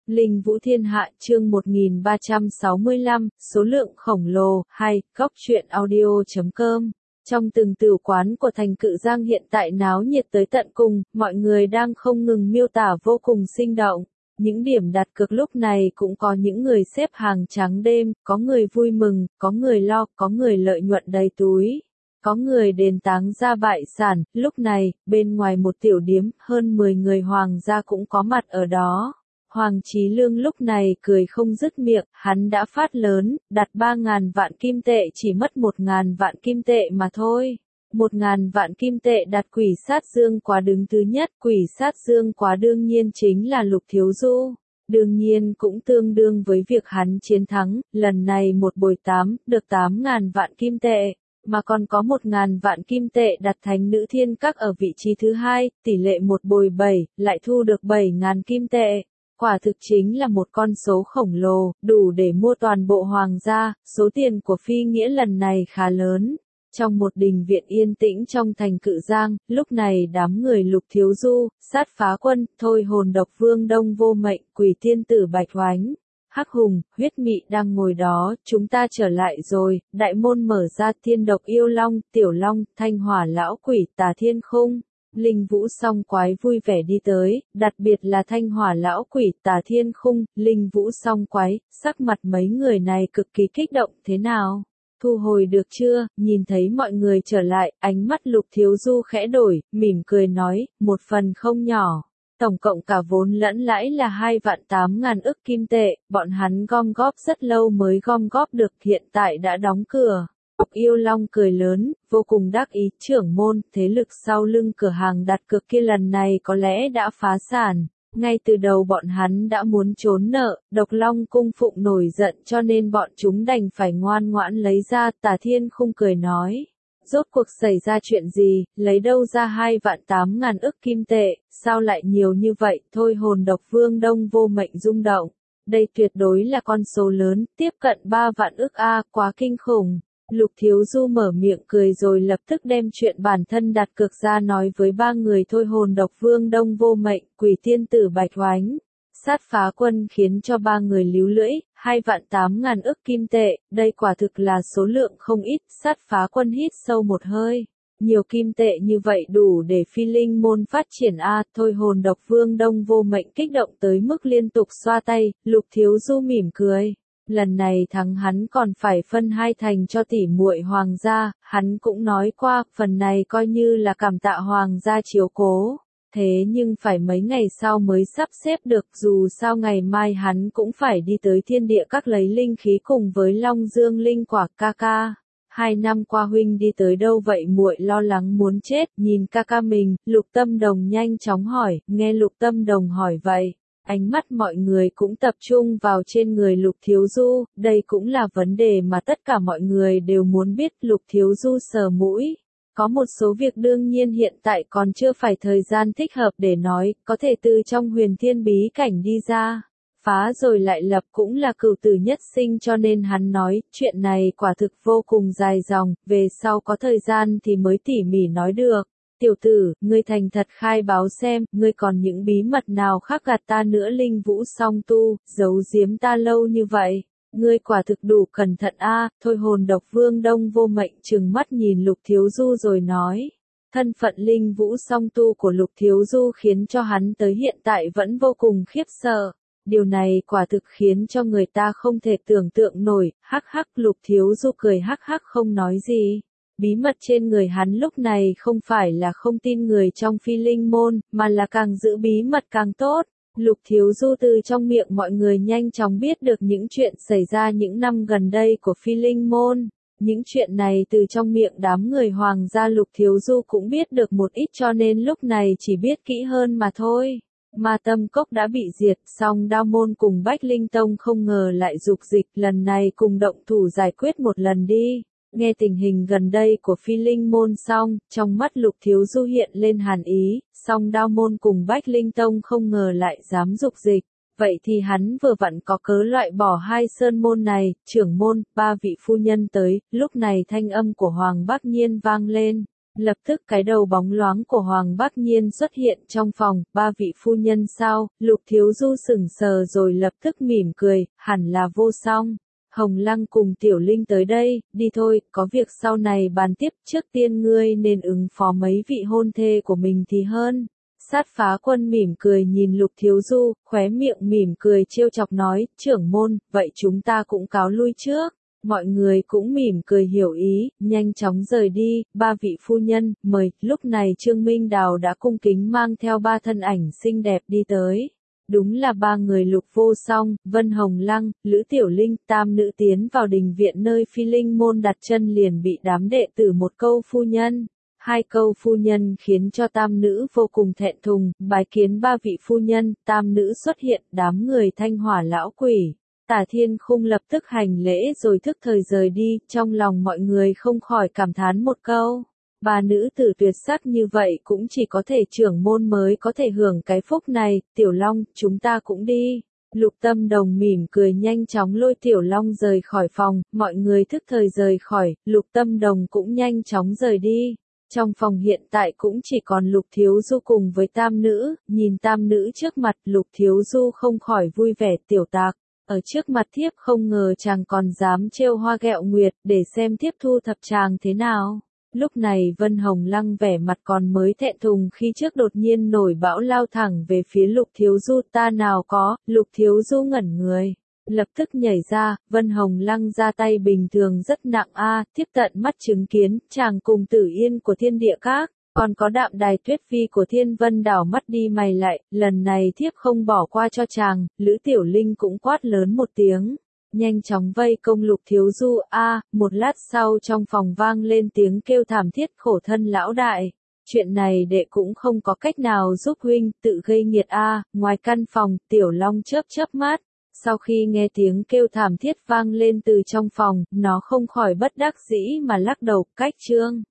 Linh Vũ Thiên Hạ chương 1365, số lượng khổng lồ, 2, góc truyện audio.com. Trong từng tử quán của thành Cự Giang hiện tại náo nhiệt tới tận cùng, mọi người đang không ngừng miêu tả vô cùng sinh động. Những điểm đặt cược lúc này cũng có những người xếp hàng trắng đêm, có người vui mừng, có người lo, có người lợi nhuận đầy túi. Có người đền táng ra bại sản, lúc này, bên ngoài một tiểu điếm, hơn 10 người hoàng gia cũng có mặt ở đó. Hoàng Chí Lương lúc này cười không dứt miệng, hắn đã phát lớn, đặt 3.000 vạn kim tệ chỉ mất 1.000 vạn kim tệ mà thôi. 1.000 vạn kim tệ đặt Quỷ Sát Dương Quá đứng thứ nhất, Quỷ Sát Dương Quá đương nhiên chính là Lục Thiếu Du. Đương nhiên cũng tương đương với việc hắn chiến thắng, lần này một bồi 8, được 8.000 vạn kim tệ. Mà còn có 1.000 vạn kim tệ đặt Thánh Nữ Thiên Các ở vị trí thứ hai, tỷ lệ một bồi 7, lại thu được 7.000 kim tệ. Quả thực chính là một con số khổng lồ, đủ để mua toàn bộ hoàng gia, số tiền của Phi Nghĩa lần này khá lớn. Trong một đình viện yên tĩnh trong thành Cự Giang, lúc này đám người Lục Thiếu Du, Sát Phá Quân, Thôi Hồn Độc Vương Đông Vô Mệnh, Quỷ Tiên Tử Bạch Oánh, Hắc Hùng, Huyết Mị đang ngồi đó, chúng ta trở lại rồi, đại môn mở ra, Thiên Độc Yêu Long, Tiểu Long, Thanh Hỏa Lão Quỷ, Tà Thiên Khung. Linh Vũ Song Quái vui vẻ đi tới, đặc biệt là Thanh Hỏa Lão Quỷ, Tà Thiên Khung, Linh Vũ Song Quái, sắc mặt mấy người này cực kỳ kích động, thế nào? Thu hồi được chưa? Nhìn thấy mọi người trở lại, ánh mắt Lục Thiếu Du khẽ đổi, mỉm cười nói, một phần không nhỏ. Tổng cộng cả vốn lẫn lãi là 2.800.000 ức kim tệ, bọn hắn gom góp rất lâu mới gom góp được, hiện tại đã đóng cửa. Yêu Long cười lớn, vô cùng đắc ý, trưởng môn, thế lực sau lưng cửa hàng đặt cược kia lần này có lẽ đã phá sản. Ngay từ đầu bọn hắn đã muốn trốn nợ, Độc Long cung phụng nổi giận cho nên bọn chúng đành phải ngoan ngoãn lấy ra, Tà Thiên Khung cười nói. Rốt cuộc xảy ra chuyện gì, lấy đâu ra 2.800.000 ức kim tệ, sao lại nhiều như vậy, Thôi Hồn Độc Vương Đông Vô Mệnh rung động. Đây tuyệt đối là con số lớn, tiếp cận 3 vạn ức a, quá kinh khủng. Lục Thiếu Du mở miệng cười rồi lập tức đem chuyện bản thân đặt cược ra nói với ba người Thôi Hồn Độc Vương Đông Vô Mệnh, Quỷ Tiên Tử Bạch Oánh. Sát Phá Quân khiến cho ba người líu lưỡi, 2.800.000 ức kim tệ, đây quả thực là số lượng không ít, Sát Phá Quân hít sâu một hơi. Nhiều kim tệ như vậy đủ để Phi Linh môn phát triển a, Thôi Hồn Độc Vương Đông Vô Mệnh kích động tới mức liên tục xoa tay, Lục Thiếu Du mỉm cười. Lần này thắng hắn còn phải phân hai thành cho tỷ muội hoàng gia, hắn cũng nói qua, phần này coi như là cảm tạ hoàng gia chiếu cố. Thế nhưng phải mấy ngày sau mới sắp xếp được, dù sao ngày mai hắn cũng phải đi tới Thiên Địa Các lấy linh khí cùng với Long Dương linh quả. Ca ca. 2 năm qua huynh đi tới đâu vậy, muội lo lắng muốn chết, nhìn ca ca mình, Lục Tâm Đồng nhanh chóng hỏi, nghe Lục Tâm Đồng hỏi vậy. Ánh mắt mọi người cũng tập trung vào trên người Lục Thiếu Du, đây cũng là vấn đề mà tất cả mọi người đều muốn biết. Lục Thiếu Du sờ mũi. Có một số việc đương nhiên hiện tại còn chưa phải thời gian thích hợp để nói, có thể từ trong huyền thiên bí cảnh đi ra. Phá rồi lại lập cũng là cửu tử nhất sinh cho nên hắn nói, chuyện này quả thực vô cùng dài dòng, về sau có thời gian thì mới tỉ mỉ nói được. Tiểu tử, ngươi thành thật khai báo xem, ngươi còn những bí mật nào khác gạt ta nữa. Linh Vũ Song Tu, giấu giếm ta lâu như vậy. Ngươi quả thực đủ cẩn thận a. Thôi Hồn Độc Vương Đông Vô Mệnh trừng mắt nhìn Lục Thiếu Du rồi nói. Thân phận Linh Vũ Song Tu của Lục Thiếu Du khiến cho hắn tới hiện tại vẫn vô cùng khiếp sợ. Điều này quả thực khiến cho người ta không thể tưởng tượng nổi. Hắc hắc, Lục Thiếu Du cười hắc hắc không nói gì. Bí mật trên người hắn lúc này không phải là không tin người trong Phi Linh môn, mà là càng giữ bí mật càng tốt. Lục Thiếu Du từ trong miệng mọi người nhanh chóng biết được những chuyện xảy ra những năm gần đây của Phi Linh môn. Những chuyện này từ trong miệng đám người hoàng gia Lục Thiếu Du cũng biết được một ít cho nên lúc này chỉ biết kỹ hơn mà thôi. Ma Tâm Cốc đã bị diệt, song Đao Môn cùng Bách Linh Tông không ngờ lại dục dịch, lần này cùng động thủ giải quyết một lần đi. Nghe tình hình gần đây của Phi Linh môn xong, trong mắt Lục Thiếu Du hiện lên hàn ý, song Đao Môn cùng Bách Linh Tông không ngờ lại dám dục dịch. Vậy thì hắn vừa vặn có cớ loại bỏ hai sơn môn này. Trưởng môn, 3 vị phu nhân tới, lúc này thanh âm của Hoàng Bác Nhiên vang lên. Lập tức cái đầu bóng loáng của Hoàng Bác Nhiên xuất hiện trong phòng, ba vị phu nhân sao, Lục Thiếu Du sững sờ rồi lập tức mỉm cười, hẳn là Vô Song. Hồng Lăng cùng Tiểu Linh tới đây, đi thôi, có việc sau này bàn tiếp, trước tiên ngươi nên ứng phó mấy vị hôn thê của mình thì hơn. Sát Phá Quân mỉm cười nhìn Lục Thiếu Du, khóe miệng mỉm cười trêu chọc nói, trưởng môn, vậy chúng ta cũng cáo lui trước. Mọi người cũng mỉm cười hiểu ý, nhanh chóng rời đi, ba vị phu nhân, mời, lúc này Trương Minh Đào đã cung kính mang theo ba thân ảnh xinh đẹp đi tới. Đúng là ba người Lục Vô Song, Vân Hồng Lăng, Lữ Tiểu Linh, tam nữ tiến vào đình viện nơi Phi Linh môn đặt chân liền bị đám đệ tử một câu phu nhân. Hai câu phu nhân khiến cho tam nữ vô cùng thẹn thùng, bái kiến ba vị phu nhân, tam nữ xuất hiện, đám người Thanh Hỏa lão quỷ. Tả Thiên Khung lập tức hành lễ rồi thức thời rời đi, trong lòng mọi người không khỏi cảm thán một câu. Ba nữ tử tuyệt sắc như vậy cũng chỉ có thể trưởng môn mới có thể hưởng cái phúc này, Tiểu Long, chúng ta cũng đi. Lục Tâm Đồng mỉm cười nhanh chóng lôi Tiểu Long rời khỏi phòng, mọi người thức thời rời khỏi, Lục Tâm Đồng cũng nhanh chóng rời đi. Trong phòng hiện tại cũng chỉ còn Lục Thiếu Du cùng với tam nữ, nhìn tam nữ trước mặt Lục Thiếu Du không khỏi vui vẻ tiểu tạc. Ở trước mặt thiếp không ngờ chàng còn dám trêu hoa ghẹo nguyệt để xem thiếp thu thập chàng thế nào. Lúc này Vân Hồng Lăng vẻ mặt còn mới thẹn thùng khi trước đột nhiên nổi bão lao thẳng về phía Lục Thiếu Du ta nào có, Lục Thiếu Du ngẩn người. Lập tức nhảy ra, Vân Hồng Lăng ra tay bình thường rất nặng thiếp tận mắt chứng kiến, chàng cùng Tử Yên của Thiên Địa Các, còn có Đạm Đài Tuyết Phi của Thiên Vân đảo mắt đi mày lại, lần này thiếp không bỏ qua cho chàng, Lữ Tiểu Linh cũng quát lớn một tiếng. Nhanh chóng vây công Lục Thiếu Du một lát sau trong phòng vang lên tiếng kêu thảm thiết khổ thân lão đại. Chuyện này đệ cũng không có cách nào giúp huynh, tự gây nghiệt ngoài căn phòng, Tiểu Long chớp chớp mắt. Sau khi nghe tiếng kêu thảm thiết vang lên từ trong phòng, nó không khỏi bất đắc dĩ mà lắc đầu, cách chương.